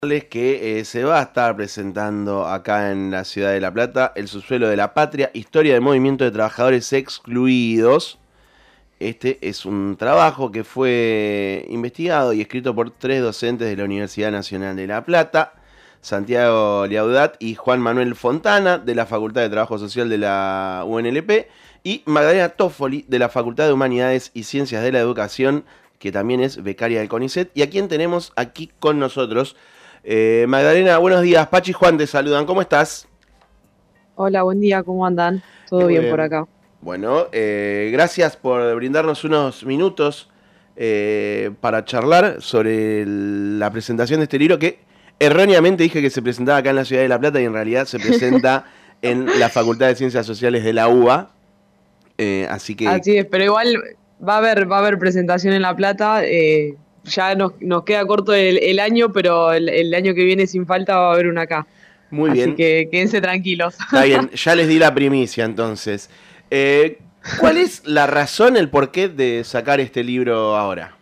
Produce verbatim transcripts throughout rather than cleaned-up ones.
Que eh, se va a estar presentando acá en la ciudad de La Plata El subsuelo de la patria, historia del movimiento de trabajadores excluidos. Este es un trabajo que fue investigado y escrito por tres docentes de la Universidad Nacional de La Plata, Santiago Liaudat y Juan Manuel Fontana, de la Facultad de Trabajo Social de la U N L P, y Magdalena Toffoli, de la Facultad de Humanidades y Ciencias de la Educación, que también es becaria del CONICET, y a quien tenemos aquí con nosotros. Eh, Magdalena, buenos días. Pachi y Juan te saludan. ¿Cómo estás? Hola, buen día, ¿cómo andan? Todo Muy bien por bien. acá. Bueno, eh, gracias por brindarnos unos minutos eh, para charlar sobre el- la presentación de este libro que erróneamente dije que se presentaba acá en la ciudad de La Plata y en realidad se presenta en la Facultad de Ciencias Sociales de la U B A. Eh, así que, Así es, pero igual va a haber, va a haber presentación en La Plata. Eh, ya nos, nos queda corto el, el año, pero el, el año que viene sin falta va a haber una acá. muy Así bien. que quédense tranquilos. Está bien, ya les di la primicia entonces. Eh, ¿Cuál es la razón, el porqué de sacar este libro ahora?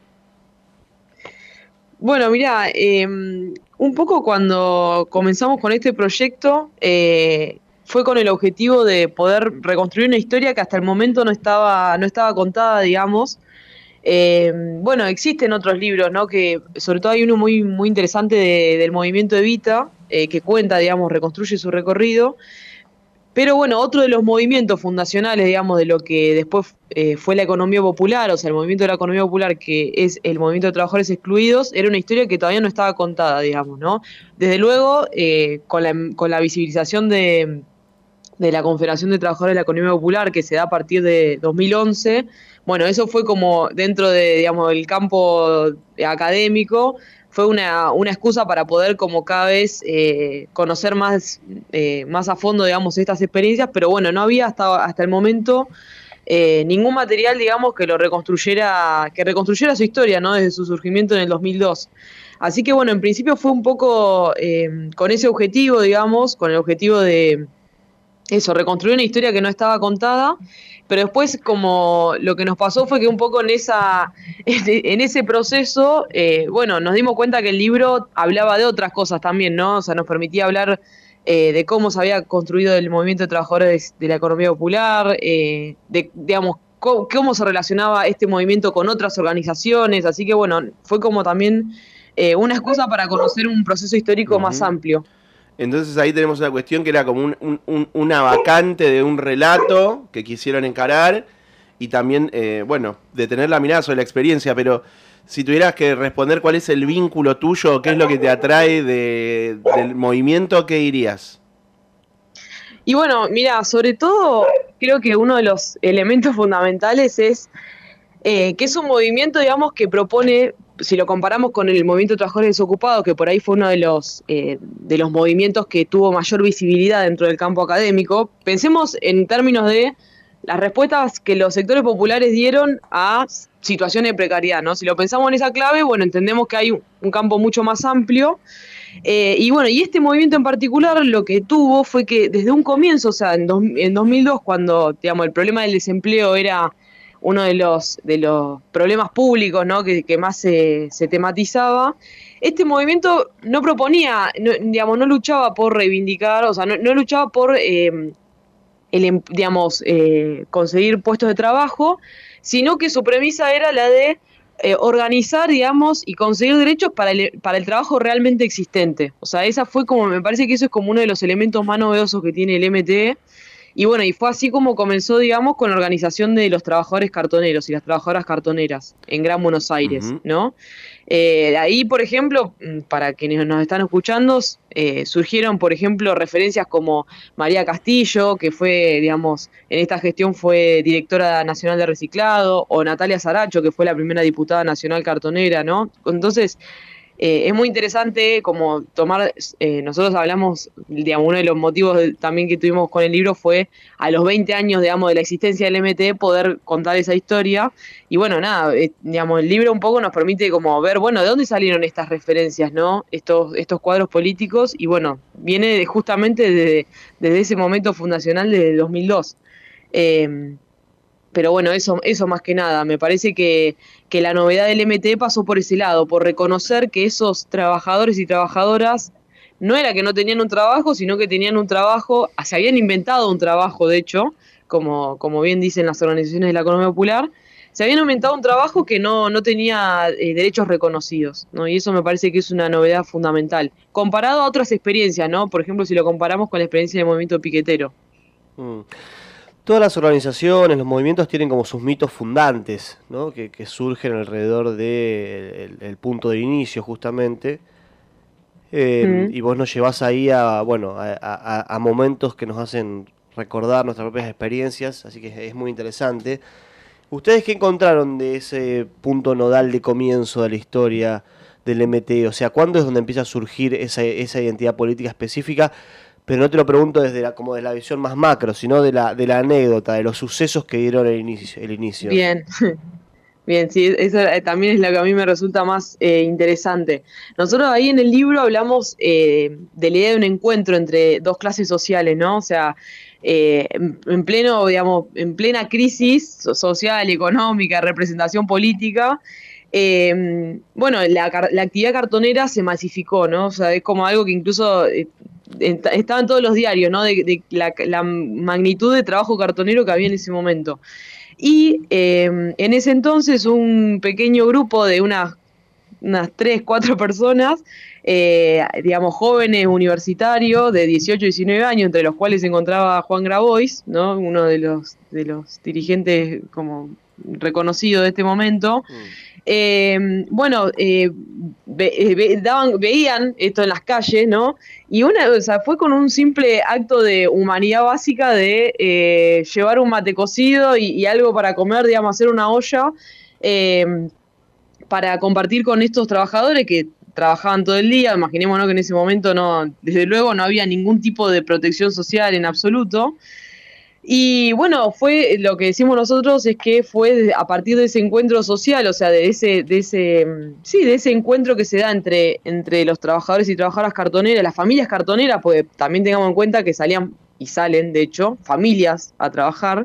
Bueno, mira, eh, un poco cuando comenzamos con este proyecto, eh, fue con el objetivo de poder reconstruir una historia que hasta el momento no estaba, no estaba contada, digamos. Eh, bueno, existen otros libros, ¿no? Que sobre todo hay uno muy, muy interesante de- del movimiento Evita, eh, que cuenta, digamos, reconstruye su recorrido. Pero bueno, otro de los movimientos fundacionales, digamos, de lo que después eh, fue la economía popular, o sea, el movimiento de la economía popular, que es el movimiento de trabajadores excluidos, era una historia que todavía no estaba contada, digamos, ¿no? Desde luego, eh, con la, con la visibilización de, de la Confederación de Trabajadores de la Economía Popular, que se da a partir de dos mil once. Bueno, eso fue como dentro de, digamos, el campo académico, fue una, una excusa para poder como cada vez eh, conocer más, eh, más a fondo, digamos, estas experiencias, pero bueno, no había hasta, hasta el momento eh, ningún material, digamos, que lo reconstruyera, que reconstruyera su historia, ¿no? Desde su surgimiento en el dos mil dos. Así que bueno, en principio fue un poco eh, con ese objetivo, digamos, con el objetivo de eso, reconstruir una historia que no estaba contada, pero después como lo que nos pasó fue que un poco en esa en ese proceso, eh, bueno, nos dimos cuenta que el libro hablaba de otras cosas también, ¿no? O sea, nos permitía hablar eh, de cómo se había construido el movimiento de trabajadores de la economía popular, eh, de, digamos, cómo, cómo se relacionaba este movimiento con otras organizaciones, así que bueno, fue como también eh, una excusa para conocer un proceso histórico más Ujú. amplio. Entonces ahí tenemos una cuestión que era como un, un- un- una vacante de un relato que quisieron encarar y también, eh, bueno, de tener la mirada sobre la experiencia, pero si tuvieras que responder cuál es el vínculo tuyo, qué es lo que te atrae de- del movimiento, ¿qué dirías? Y bueno, mira, sobre todo creo que uno de los elementos fundamentales es eh, que es un movimiento, digamos, que propone, si lo comparamos con el movimiento de trabajadores desocupados, que por ahí fue uno de los, eh, de los movimientos que tuvo mayor visibilidad dentro del campo académico, pensemos en términos de las respuestas que los sectores populares dieron a situaciones de precariedad, ¿no? Si lo pensamos en esa clave, bueno, entendemos que hay un, un campo mucho más amplio. Eh, y bueno, y este movimiento en particular lo que tuvo fue que desde un comienzo, o sea, en, dos, en dos mil dos, cuando digamos, el problema del desempleo era uno de los, de los problemas públicos, ¿no? que, que más se, se tematizaba, este movimiento no proponía, no, digamos, no luchaba por reivindicar, o sea, no, no luchaba por, eh, el, digamos, eh, conseguir puestos de trabajo, sino que su premisa era la de eh, organizar, digamos, y conseguir derechos para el, para el trabajo realmente existente. O sea, esa fue como, me parece que eso es como uno de los elementos más novedosos que tiene el M T E. Y bueno, y fue así como comenzó, digamos, con la organización de los trabajadores cartoneros y las trabajadoras cartoneras en Gran Buenos Aires, Ujú. ¿no? Eh, de ahí, por ejemplo, mm, para quienes nos están escuchando, eh, surgieron, por ejemplo, referencias como María Castillo, que fue, digamos, en esta gestión fue directora nacional de reciclado, o Natalia Saracho, que fue la primera diputada nacional cartonera, ¿no? Entonces, eh, es muy interesante como tomar, eh, nosotros hablamos, digamos, uno de los motivos de, también que tuvimos con el libro fue a los veinte años, digamos, de la existencia del M T E poder contar esa historia. Y bueno, nada, eh, digamos, el libro un poco nos permite como ver, bueno, de dónde salieron estas referencias, ¿no? Estos, estos cuadros políticos, y bueno, viene de, justamente desde, desde ese momento fundacional de dos mil dos. Eh, pero bueno, eso, eso más que nada, me parece que, que la novedad del M T pasó por ese lado, por reconocer que esos trabajadores y trabajadoras no era que no tenían un trabajo, sino que tenían un trabajo, se habían inventado un trabajo, de hecho, como, como bien dicen las organizaciones de la economía popular, se habían inventado un trabajo que no, no tenía eh, derechos reconocidos, ¿no? Y eso me parece que es una novedad fundamental, comparado a otras experiencias, ¿no? Por ejemplo, si lo comparamos con la experiencia del movimiento piquetero. Mm. Todas las organizaciones, los movimientos tienen como sus mitos fundantes, ¿no? que, que surgen alrededor del de el punto de inicio justamente, eh, mm. y vos nos llevás ahí a, bueno, a, a, a momentos que nos hacen recordar nuestras propias experiencias, así que es muy interesante. ¿Ustedes qué encontraron de ese punto nodal de comienzo de la historia del M T? O sea, ¿cuándo es donde empieza a surgir esa, esa identidad política específica? Pero no te lo pregunto desde la, como de la visión más macro, sino de la, de la anécdota, de los sucesos que dieron el inicio. El inicio. Bien, bien, sí, eso también es lo que a mí me resulta más eh, interesante. Nosotros ahí en el libro hablamos eh, de la idea de un encuentro entre dos clases sociales, ¿no? O sea, eh, en pleno, digamos, en plena crisis social, económica, representación política. Eh, bueno, la, la actividad cartonera se masificó, ¿no? O sea, es como algo que incluso eh, estaba en todos los diarios, ¿no? De, de la, la magnitud de trabajo cartonero que había en ese momento. Y eh, en ese entonces un pequeño grupo de unas, unas tres, cuatro personas, eh, digamos jóvenes universitarios de dieciocho, diecinueve años, entre los cuales se encontraba Juan Grabois, ¿no? Uno de los, de los dirigentes como reconocidos de este momento. Mm. Eh, bueno, eh, ve, ve, daban, veían esto en las calles, ¿no? Y una, o sea, fue con un simple acto de humanidad básica de eh, llevar un mate cocido y, y algo para comer, digamos, hacer una olla eh, para compartir con estos trabajadores que trabajaban todo el día. Imaginémonos que en ese momento no, desde luego no había ningún tipo de protección social en absoluto. Y bueno, fue lo que decimos nosotros es que fue a partir de ese encuentro social, o sea, de ese, de ese, sí, de ese encuentro que se da entre, entre los trabajadores y trabajadoras cartoneras, las familias cartoneras, pues también tengamos en cuenta que salían y salen, de hecho, familias a trabajar,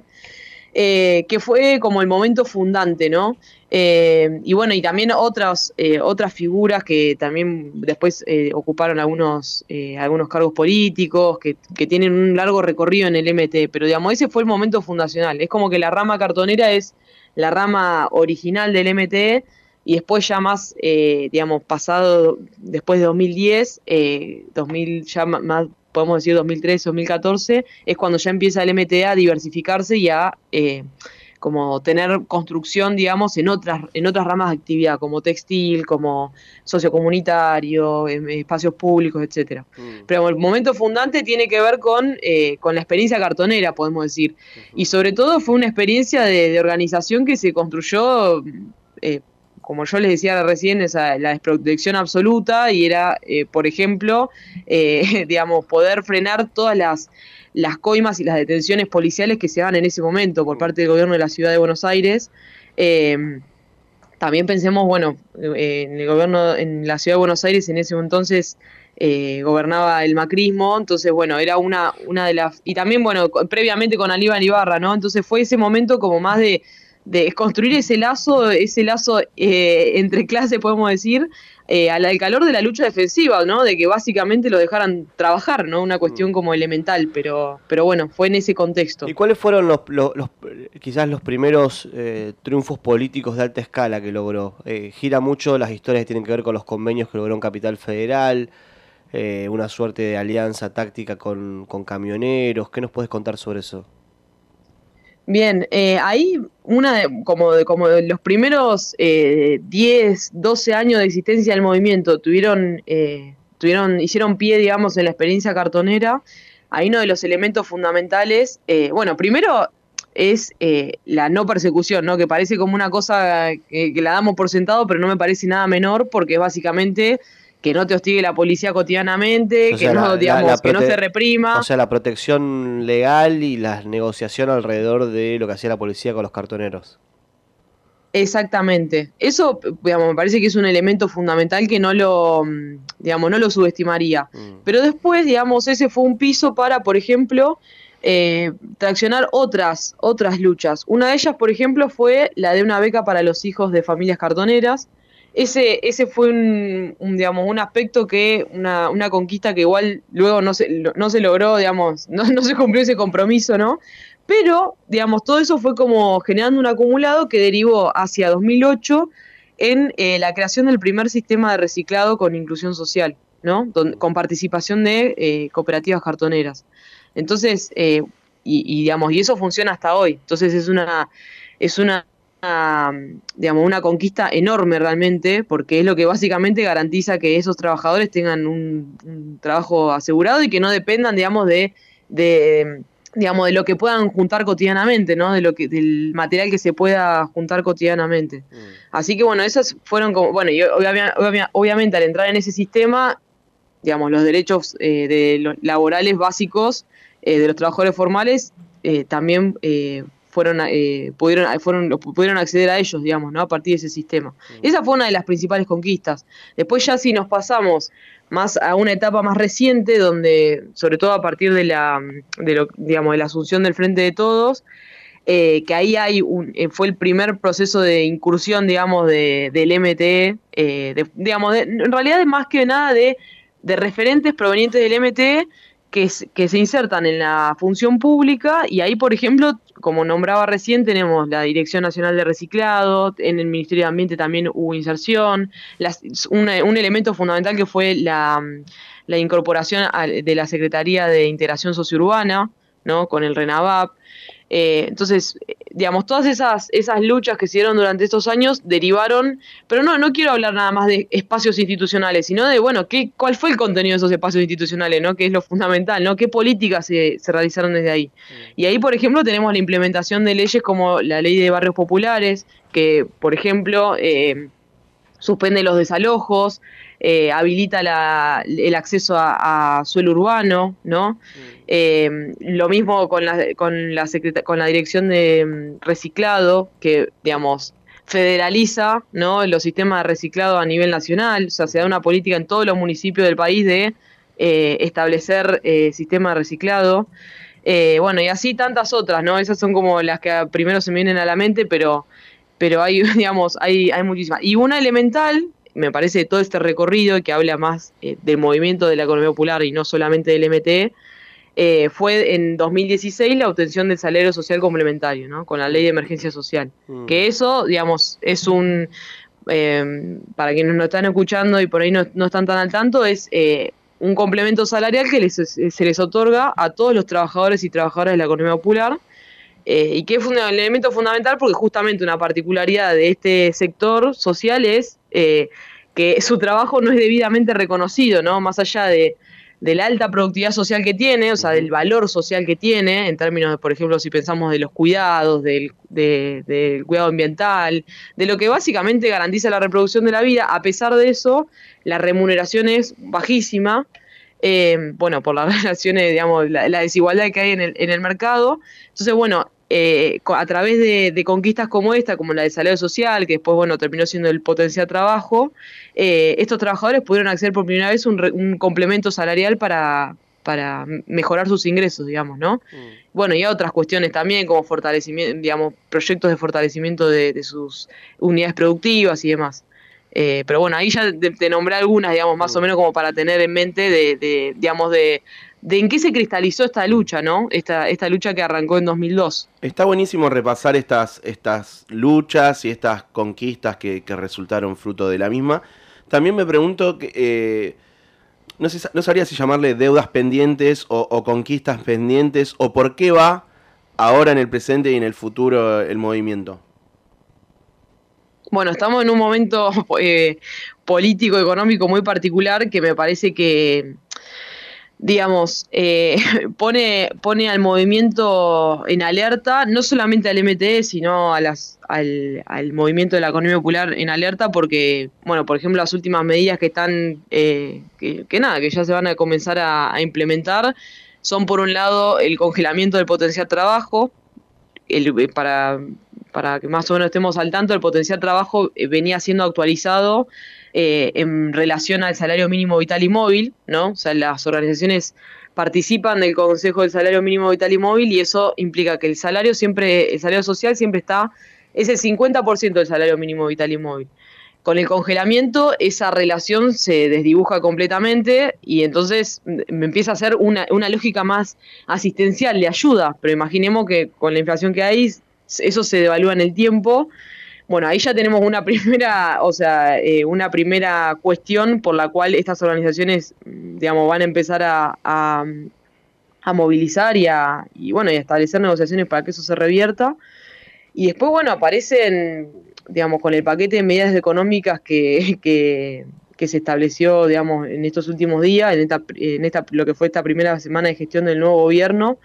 eh, que fue como el momento fundante, ¿no? Eh, y bueno, y también otras, eh, otras figuras que también después eh, ocuparon algunos, eh, algunos cargos políticos, que, que tienen un largo recorrido en el M T, pero digamos, ese fue el momento fundacional. Es como que la rama cartonera es la rama original del M T, y después ya más, eh, digamos, pasado, después de dos mil diez, eh, dos mil, ya más, podemos decir dos mil trece, dos mil catorce, es cuando ya empieza el M T a diversificarse y a eh, como tener construcción, digamos, en otras, en otras ramas de actividad, como textil, como sociocomunitario, espacios públicos, etcétera. Mm. Pero el momento fundante tiene que ver con, eh, con la experiencia cartonera, podemos decir. Uh-huh. Y sobre todo fue una experiencia de, de organización que se construyó, eh, como yo les decía recién, esa, la desprotección absoluta, y era, eh, por ejemplo, eh, digamos, poder frenar todas las las coimas y las detenciones policiales que se dan en ese momento por parte del gobierno de la ciudad de Buenos Aires. Eh, también pensemos, bueno, eh, en el gobierno, en la ciudad de Buenos Aires en ese entonces eh, gobernaba el macrismo, entonces, bueno, era una, una de las... Y también, bueno, previamente con Aníbal Ibarra, ¿no? Entonces fue ese momento como más de, de construir ese lazo, ese lazo eh, entre clases, podemos decir, Eh, al, al calor de la lucha defensiva, ¿no? De que básicamente lo dejaran trabajar, ¿no? Una cuestión como elemental, pero, pero bueno, fue en ese contexto. ¿Y cuáles fueron los, los, los quizás los primeros eh, triunfos políticos de alta escala que logró? Eh, gira mucho las historias que tienen que ver con los convenios que logró en Capital Federal, eh, una suerte de alianza táctica con, con camioneros. ¿Qué nos puedes contar sobre eso? Bien, eh, ahí una de, como, de, como de los primeros eh, diez, doce años de existencia del movimiento tuvieron, eh, tuvieron, hicieron pie, digamos, en la experiencia cartonera. Ahí uno de los elementos fundamentales, eh, bueno, primero es eh, la no persecución, ¿no? Que parece como una cosa que, que la damos por sentado, pero no me parece nada menor, porque es básicamente que no te hostigue la policía cotidianamente, o sea, que, no, la, digamos, la, la que no se reprima. O sea, la protección legal y la negociación alrededor de lo que hacía la policía con los cartoneros. Exactamente. Eso, digamos, me parece que es un elemento fundamental que no lo, digamos, no lo subestimaría. Mm. Pero después, digamos, ese fue un piso para, por ejemplo, eh, traccionar otras, otras luchas. Una de ellas, por ejemplo, fue la de una beca para los hijos de familias cartoneras. Ese, ese fue un, un, digamos, un aspecto que, una, una conquista que igual luego no se, no se logró, digamos, no, no se cumplió ese compromiso, ¿no? Pero, digamos, todo eso fue como generando un acumulado que derivó hacia dos mil ocho en eh, la creación del primer sistema de reciclado con inclusión social, ¿no? Don, con participación de eh, cooperativas cartoneras. Entonces, eh, y, y, digamos, y eso funciona hasta hoy. Entonces es una, es una, una, digamos, una conquista enorme realmente, porque es lo que básicamente garantiza que esos trabajadores tengan un, un trabajo asegurado y que no dependan, digamos, de, de digamos, de lo que puedan juntar cotidianamente, ¿no? De lo que, del material que se pueda juntar cotidianamente. Mm. Así que bueno, esas fueron como, bueno, y obviamente, obviamente al entrar en ese sistema, digamos, los derechos eh, de los laborales básicos eh, de los trabajadores formales eh, también eh, fueron, eh, pudieron, fueron, pudieron acceder a ellos, digamos, ¿no? A partir de ese sistema. Mm. Esa fue una de las principales conquistas. Después ya si nos pasamos más a una etapa más reciente, donde, sobre todo a partir de la, de lo, digamos, de la asunción del Frente de Todos, eh, que ahí hay un, eh, fue el primer proceso de incursión, digamos, de, del M T E, eh, de, digamos, de, en realidad es más que nada de, de referentes provenientes del M T E que, que se insertan en la función pública, y ahí, por ejemplo, como nombraba recién, tenemos la Dirección Nacional de Reciclado, en el Ministerio de Ambiente también hubo inserción, las, un, un elemento fundamental que fue la, la incorporación a, de la Secretaría de Integración Sociourbana, ¿no? Con el RENAVAP. Eh, entonces, digamos, todas esas, esas luchas que se dieron durante estos años derivaron, pero no, no quiero hablar nada más de espacios institucionales, sino de, bueno, qué, cuál fue el contenido de esos espacios institucionales, ¿no? Que es lo fundamental, ¿no? ¿Qué políticas se, se realizaron desde ahí? Mm. Y ahí, por ejemplo, tenemos la implementación de leyes como la Ley de Barrios Populares, que, por ejemplo, eh, suspende los desalojos, eh, habilita la, el acceso a, a suelo urbano, ¿no? Mm. Eh, lo mismo con la, con, la con la Dirección de Reciclado, que, digamos, federaliza, ¿no? Los sistemas de reciclado a nivel nacional, o sea, se da una política en todos los municipios del país de eh, establecer eh, sistemas de reciclado. Eh, bueno, y así tantas otras, ¿no? Esas son como las que primero se me vienen a la mente, pero, pero hay, digamos, hay, hay muchísimas. Y una elemental, me parece, de todo este recorrido que habla más eh, del movimiento de la economía popular y no solamente del M T E, eh, fue en dos mil dieciséis la obtención del salario social complementario, ¿no? Con la ley de emergencia social. Mm. Que eso, digamos, es un, eh, para quienes nos están escuchando y por ahí no, no están tan al tanto, es eh, un complemento salarial que les, se les otorga a todos los trabajadores y trabajadoras de la economía popular, eh, y que es un elemento fundamental porque justamente una particularidad de este sector social es eh, que su trabajo no es debidamente reconocido, ¿no? Más allá de de la alta productividad social que tiene, o sea, del valor social que tiene, en términos de, por ejemplo, si pensamos de los cuidados, del, de, del cuidado ambiental, de lo que básicamente garantiza la reproducción de la vida. A pesar de eso, la remuneración es bajísima, eh, bueno, por las relaciones, digamos, la, la desigualdad que hay en el, en el mercado. Entonces, bueno, eh, a través de, de conquistas como esta, como la de salario social, que después, bueno, terminó siendo el potencial trabajo, eh, estos trabajadores pudieron acceder por primera vez a un, un complemento salarial para, para mejorar sus ingresos, digamos, ¿no? Mm. Bueno, y a otras cuestiones también, como fortalecimiento, digamos, proyectos de fortalecimiento de, de sus unidades productivas y demás. Eh, pero bueno, ahí ya te, te nombré algunas, digamos, más mm. o menos como para tener en mente de, de digamos, de... de en qué se cristalizó esta lucha, ¿no? Esta, esta lucha que arrancó en dos mil dos. Está buenísimo repasar estas, estas luchas y estas conquistas que, que resultaron fruto de la misma. También me pregunto, que, eh, no sé, no sabría si llamarle deudas pendientes o, o conquistas pendientes, o por qué va ahora en el presente y en el futuro el movimiento. Bueno, estamos en un momento eh, político, económico muy particular que me parece que, digamos, eh, pone, pone al movimiento en alerta, no solamente al M T E, sino a las, al, al movimiento de la economía popular en alerta, porque, bueno, por ejemplo, las últimas medidas que están, eh, que, que nada, que ya se van a comenzar a, a implementar, son por un lado el congelamiento del potencial trabajo, el, para para que más o menos estemos al tanto, el potencial trabajo eh, venía siendo actualizado eh, en relación al salario mínimo vital y móvil, ¿no? O sea, las organizaciones participan del Consejo del Salario Mínimo Vital y Móvil y eso implica que el salario siempre, el salario social siempre está, es el cincuenta por ciento del salario mínimo vital y móvil. Con el congelamiento esa relación se desdibuja completamente y entonces me empieza a ser una, una lógica más asistencial, de ayuda, pero imaginemos que con la inflación que hay, eso se devalúa en el tiempo. Bueno, ahí ya tenemos una primera, o sea, eh, una primera cuestión por la cual estas organizaciones, digamos, van a empezar a, a, a movilizar y a, y bueno, y a establecer negociaciones para que eso se revierta. Y después, bueno, aparecen, digamos, con el paquete de medidas económicas que, que, que se estableció, digamos, en estos últimos días, en esta, en esta, lo que fue esta primera semana de gestión del nuevo gobierno,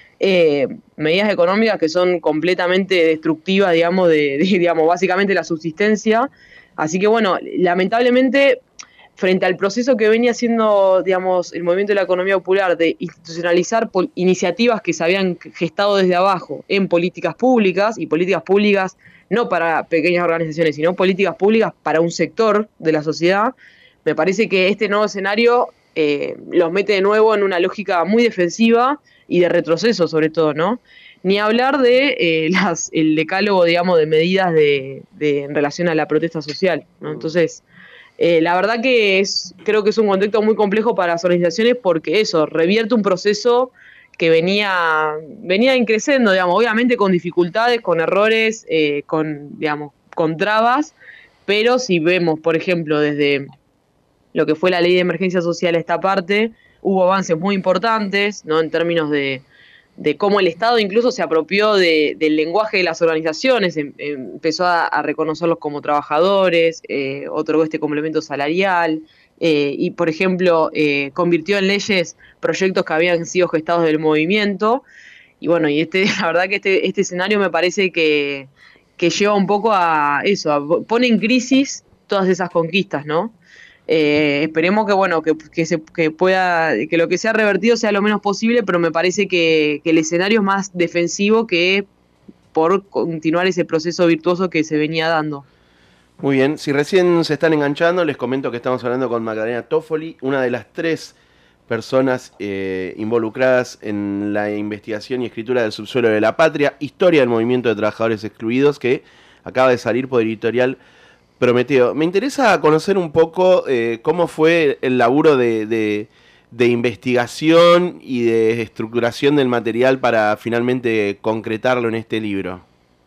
eh, medidas económicas que son completamente destructivas, digamos, de, de, digamos, básicamente la subsistencia. Así que, bueno, lamentablemente, frente al proceso que venía haciendo, digamos, el movimiento de la economía popular de institucionalizar iniciativas que se habían gestado desde abajo en políticas públicas, y políticas públicas no para pequeñas organizaciones, sino políticas públicas para un sector de la sociedad, me parece que este nuevo escenario eh, los mete de nuevo en una lógica muy defensiva y de retroceso, sobre todo, ¿no? Ni hablar de eh, las, el decálogo, digamos, de medidas de, de, en relación a la protesta social, ¿no? Entonces, Eh, la verdad que es, creo que es un contexto muy complejo para las organizaciones porque eso, revierte un proceso que venía, venía increciendo, digamos, obviamente con dificultades, con errores, eh, con, digamos, con trabas, pero si vemos, por ejemplo, desde lo que fue la ley de emergencia social a esta parte, hubo avances muy importantes, ¿no? En términos de, de cómo el Estado incluso se apropió de, del lenguaje de las organizaciones, em, empezó a, a reconocerlos como trabajadores, eh, otorgó este complemento salarial, eh, y por ejemplo eh, convirtió en leyes proyectos que habían sido gestados del movimiento, y bueno, y este, la verdad que este, este escenario me parece que, que lleva un poco a eso, a, pone en crisis todas esas conquistas, ¿no? Eh, esperemos que bueno que, que se que pueda que lo que sea revertido sea lo menos posible, pero me parece que, que el escenario es más defensivo que por continuar ese proceso virtuoso que se venía dando. Muy bien, si recién se están enganchando, les comento que estamos hablando con Magdalena Toffoli, una de las tres personas eh, involucradas en la investigación y escritura del Subsuelo de la Patria, historia del movimiento de trabajadores excluidos, que acaba de salir por editorial Prometeo. Me interesa conocer un poco eh, cómo fue el laburo de, de, de investigación y de estructuración del material para finalmente concretarlo en este libro.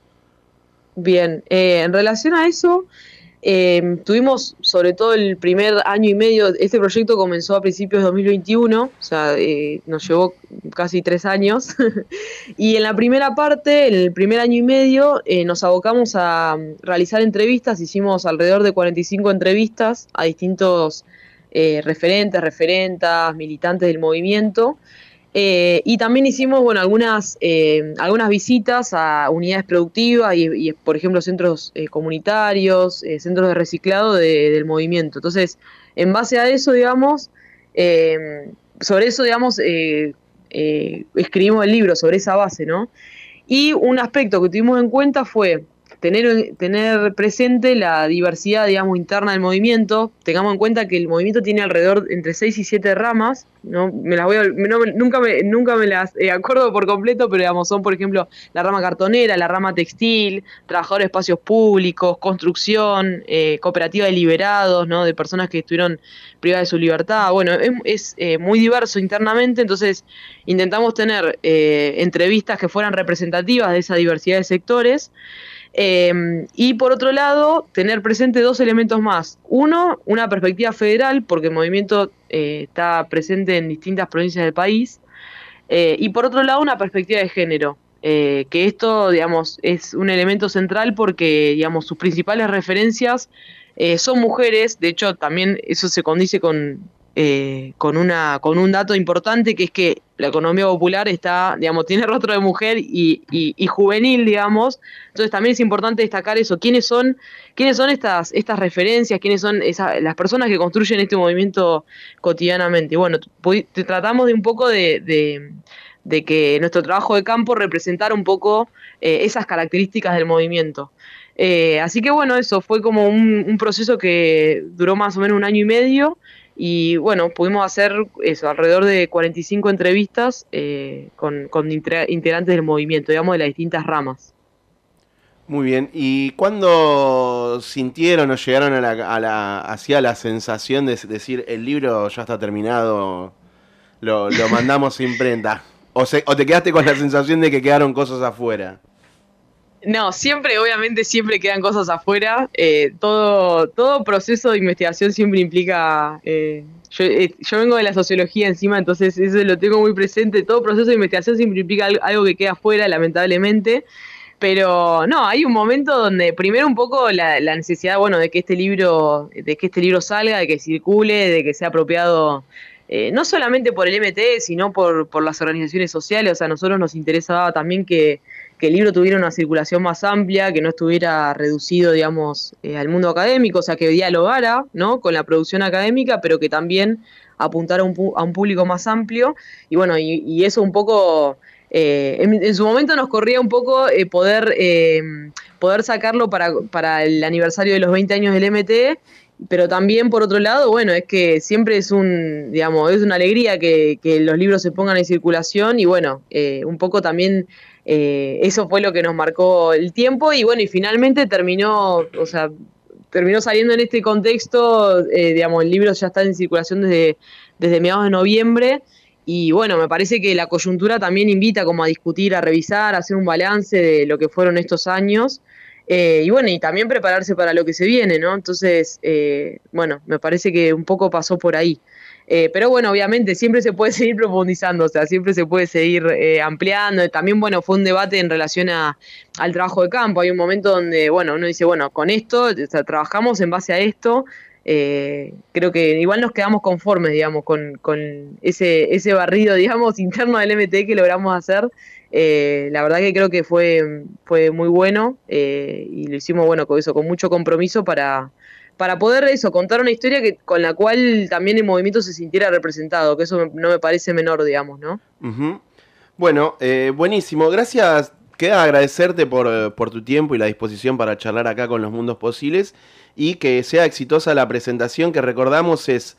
Bien, eh, en relación a eso, eh, tuvimos sobre todo el primer año y medio, este proyecto comenzó a principios de dos mil veintiuno, o sea, eh, nos llevó casi tres años, y en la primera parte, en el primer año y medio, eh, nos abocamos a realizar entrevistas, hicimos alrededor de cuarenta y cinco entrevistas a distintos eh, referentes, referentas, militantes del movimiento. Eh, y también hicimos bueno, algunas, eh, algunas visitas a unidades productivas y, y por ejemplo, centros eh, comunitarios, eh, centros de reciclado de, del movimiento. Entonces, en base a eso, digamos, eh, sobre eso, digamos, eh, eh, escribimos el libro, sobre esa base, ¿no? Y un aspecto que tuvimos en cuenta fue tener, tener presente la diversidad, digamos, interna del movimiento. Tengamos en cuenta que el movimiento tiene alrededor entre seis y siete ramas, ¿no? Me las voy a, no, nunca, me, nunca me las eh, acuerdo por completo, pero digamos, son, por ejemplo, la rama cartonera, la rama textil, trabajadores de espacios públicos, construcción, eh, cooperativa de liberados, ¿no? De personas que estuvieron privadas de su libertad. Bueno, es, es eh, muy diverso internamente, entonces intentamos tener eh, entrevistas que fueran representativas de esa diversidad de sectores. Eh, y por otro lado, tener presente dos elementos más. Uno, una perspectiva federal, porque el movimiento eh, está presente en distintas provincias del país. Eh, y por otro lado, una perspectiva de género, eh, que esto, digamos, es un elemento central porque, digamos, sus principales referencias eh, son mujeres. De hecho, también eso se condice con... Eh, con una con un dato importante, que es que la economía popular está, digamos, tiene rostro de mujer y, y, y juvenil, digamos. Entonces también es importante destacar eso, quiénes son quiénes son estas estas referencias, quiénes son esa, las personas que construyen este movimiento cotidianamente. Y bueno, te tratamos de un poco de, de, de que nuestro trabajo de campo representara un poco eh, esas características del movimiento. Eh, así que bueno, eso fue como un, un proceso que duró más o menos un año y medio y bueno, pudimos hacer eso, alrededor de cuarenta y cinco entrevistas eh, con, con integrantes del movimiento, digamos, de las distintas ramas. Muy bien, ¿y cuándo sintieron o llegaron a la, a la, hacia la sensación de decir el libro ya está terminado, lo, lo mandamos a imprenta? O, se, ¿O te quedaste con la sensación de que quedaron cosas afuera? No, siempre, obviamente, siempre quedan cosas afuera. Eh, todo, todo proceso de investigación siempre implica... Eh, yo, eh, yo vengo de la sociología encima, entonces eso lo tengo muy presente. Todo proceso de investigación siempre implica algo, algo que queda afuera, lamentablemente. Pero no, hay un momento donde primero un poco la, la necesidad, bueno, de que este libro, de que este libro salga, de que circule, de que sea apropiado, eh, no solamente por el M T, sino por, por las organizaciones sociales. O sea, a nosotros nos interesaba también que, que el libro tuviera una circulación más amplia, que no estuviera reducido, digamos, eh, al mundo académico, o sea, que dialogara, ¿no?, con la producción académica, pero que también apuntara a un, a un público más amplio. Y bueno, y, y eso un poco... Eh, en, en su momento nos corría un poco eh, poder, eh, poder sacarlo para, para el aniversario de los veinte años del M T, pero también por otro lado, bueno, es que siempre es un, digamos, es una alegría que, que los libros se pongan en circulación y bueno, eh, un poco también eh, eso fue lo que nos marcó el tiempo y bueno, y finalmente terminó, o sea, terminó saliendo en este contexto, eh, digamos, el libro ya está en circulación desde, desde mediados de noviembre. Y bueno, me parece que la coyuntura también invita como a discutir, a revisar, a hacer un balance de lo que fueron estos años. Eh, y bueno, y también prepararse para lo que se viene, ¿no? Entonces, eh, bueno, me parece que un poco pasó por ahí. Eh, pero bueno, obviamente siempre se puede seguir profundizando, o sea, siempre se puede seguir eh, ampliando. También, bueno, fue un debate en relación a, al trabajo de campo. Hay un momento donde, bueno, uno dice, bueno, con esto, o sea, trabajamos en base a esto. Eh, creo que igual nos quedamos conformes, digamos, con, con ese, ese barrido, digamos, interno del M T que logramos hacer. Eh, la verdad que creo que fue, fue muy bueno eh, y lo hicimos, bueno, con eso, con mucho compromiso para, para poder eso, contar una historia que, con la cual también el movimiento se sintiera representado, que eso no me parece menor, digamos, ¿no? Uh-huh. Bueno, eh, buenísimo. Gracias. Queda agradecerte por, por tu tiempo y la disposición para charlar acá con Los Mundos Posibles y que sea exitosa la presentación que recordamos es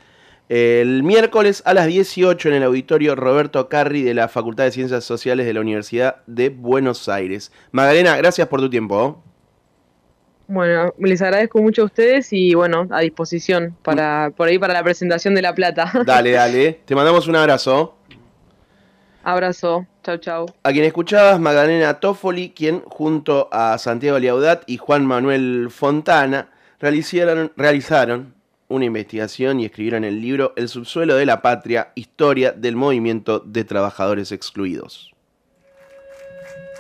el miércoles a las dieciocho en el auditorio Roberto Carri de la Facultad de Ciencias Sociales de la Universidad de Buenos Aires. Magdalena, gracias por tu tiempo. Bueno, les agradezco mucho a ustedes y bueno, a disposición para por ahí para la presentación de La Plata. Dale, dale. Te mandamos un abrazo. Abrazo. Chau, chau. A quien escuchabas, Magdalena Toffoli, quien junto a Santiago Liaudat y Juan Manuel Fontana realizaron, realizaron una investigación y escribieron el libro El subsuelo de la patria, historia del movimiento de trabajadores excluidos.